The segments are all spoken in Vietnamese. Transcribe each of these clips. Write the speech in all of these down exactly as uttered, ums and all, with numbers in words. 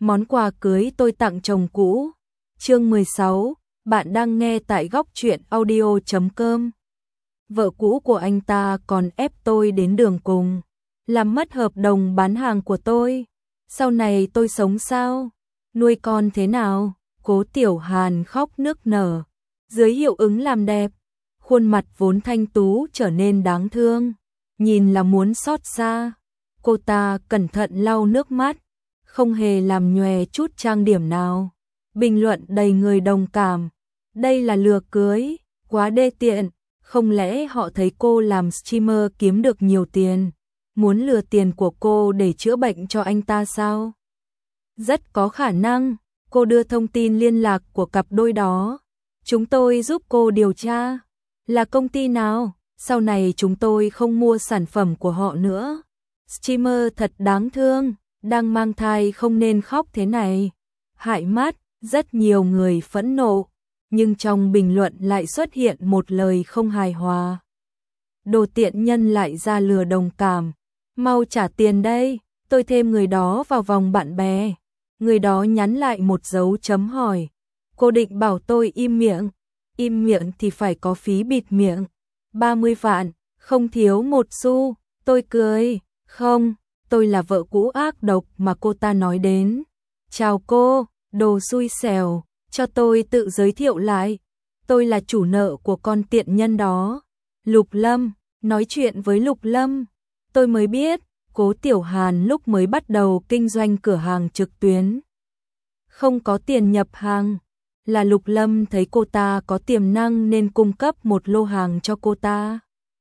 Món quà cưới tôi tặng chồng cũ. Chương mười sáu, bạn đang nghe tại góc truyện audio chấm com. Vợ cũ của anh ta còn ép tôi đến đường cùng, làm mất hợp đồng bán hàng của tôi. Sau này tôi sống sao? Nuôi con thế nào? Cố Tiểu Hàn khóc nức nở. Dưới hiệu ứng làm đẹp, khuôn mặt vốn thanh tú trở nên đáng thương, nhìn là muốn xót xa. Cô ta cẩn thận lau nước mắt, không hề làm nhòe chút trang điểm nào. Bình luận đầy người đồng cảm. Đây là lừa cưới, quá đê tiện. Không lẽ họ thấy cô làm streamer kiếm được nhiều tiền, muốn lừa tiền của cô để chữa bệnh cho anh ta sao? Rất có khả năng. Cô đưa thông tin liên lạc của cặp đôi đó, chúng tôi giúp cô điều tra. Là công ty nào? Sau này chúng tôi không mua sản phẩm của họ nữa. Streamer thật đáng thương, đang mang thai không nên khóc thế này. Hại mắt. Rất nhiều người phẫn nộ, nhưng trong bình luận lại xuất hiện một lời không hài hòa. Đồ tiện nhân lại ra lừa đồng cảm. Mau trả tiền đây, tôi thêm người đó vào vòng bạn bè. Người đó nhắn lại một dấu chấm hỏi. Cô định bảo tôi im miệng. Im miệng thì phải có phí bịt miệng. ba mươi vạn, không thiếu một xu. Tôi cười. Không, tôi là vợ cũ ác độc mà cô ta nói đến. Chào cô. Đồ xui xẻo, cho tôi tự giới thiệu lại. Tôi là chủ nợ của con tiện nhân đó. Lục Lâm, nói chuyện với Lục Lâm. Tôi mới biết, Cố Tiểu Hàn lúc mới bắt đầu kinh doanh cửa hàng trực tuyến, không có tiền nhập hàng. Là Lục Lâm thấy cô ta có tiềm năng nên cung cấp một lô hàng cho cô ta.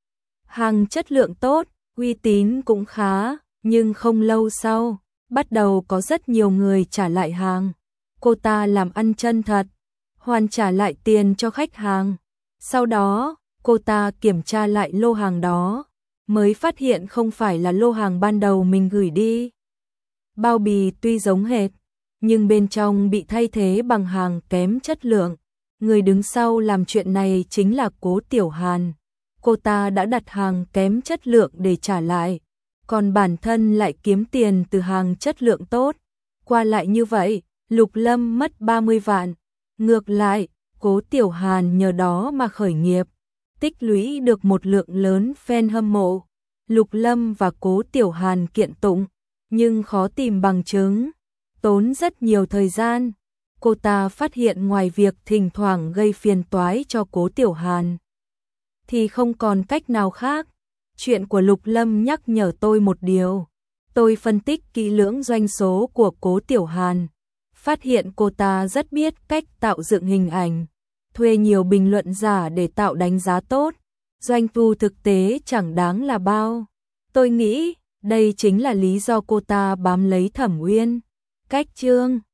Hàng chất lượng tốt, uy tín cũng khá, nhưng không lâu sau, bắt đầu có rất nhiều người trả lại hàng. Cô ta làm ăn chân thật, hoàn trả lại tiền cho khách hàng. Sau đó, cô ta kiểm tra lại lô hàng đó, mới phát hiện không phải là lô hàng ban đầu mình gửi đi. Bao bì tuy giống hệt, nhưng bên trong bị thay thế bằng hàng kém chất lượng. Người đứng sau làm chuyện này chính là Cố Tiểu Hàn. Cô ta đã đặt hàng kém chất lượng để trả lại, còn bản thân lại kiếm tiền từ hàng chất lượng tốt. Qua lại như vậy, Lục Lâm mất ba mươi vạn. Ngược lại, Cố Tiểu Hàn nhờ đó mà khởi nghiệp, tích lũy được một lượng lớn fan hâm mộ. Lục Lâm và Cố Tiểu Hàn kiện tụng, nhưng khó tìm bằng chứng, tốn rất nhiều thời gian. Cô ta phát hiện ngoài việc thỉnh thoảng gây phiền toái cho Cố Tiểu Hàn, thì không còn cách nào khác. Chuyện của Lục Lâm nhắc nhở tôi một điều. Tôi phân tích kỹ lưỡng doanh số của Cố Tiểu Hàn, phát hiện cô ta rất biết cách tạo dựng hình ảnh, thuê nhiều bình luận giả để tạo đánh giá tốt. Doanh thu thực tế chẳng đáng là bao. Tôi nghĩ đây chính là lý do cô ta bám lấy Thẩm Uyên. Cách chương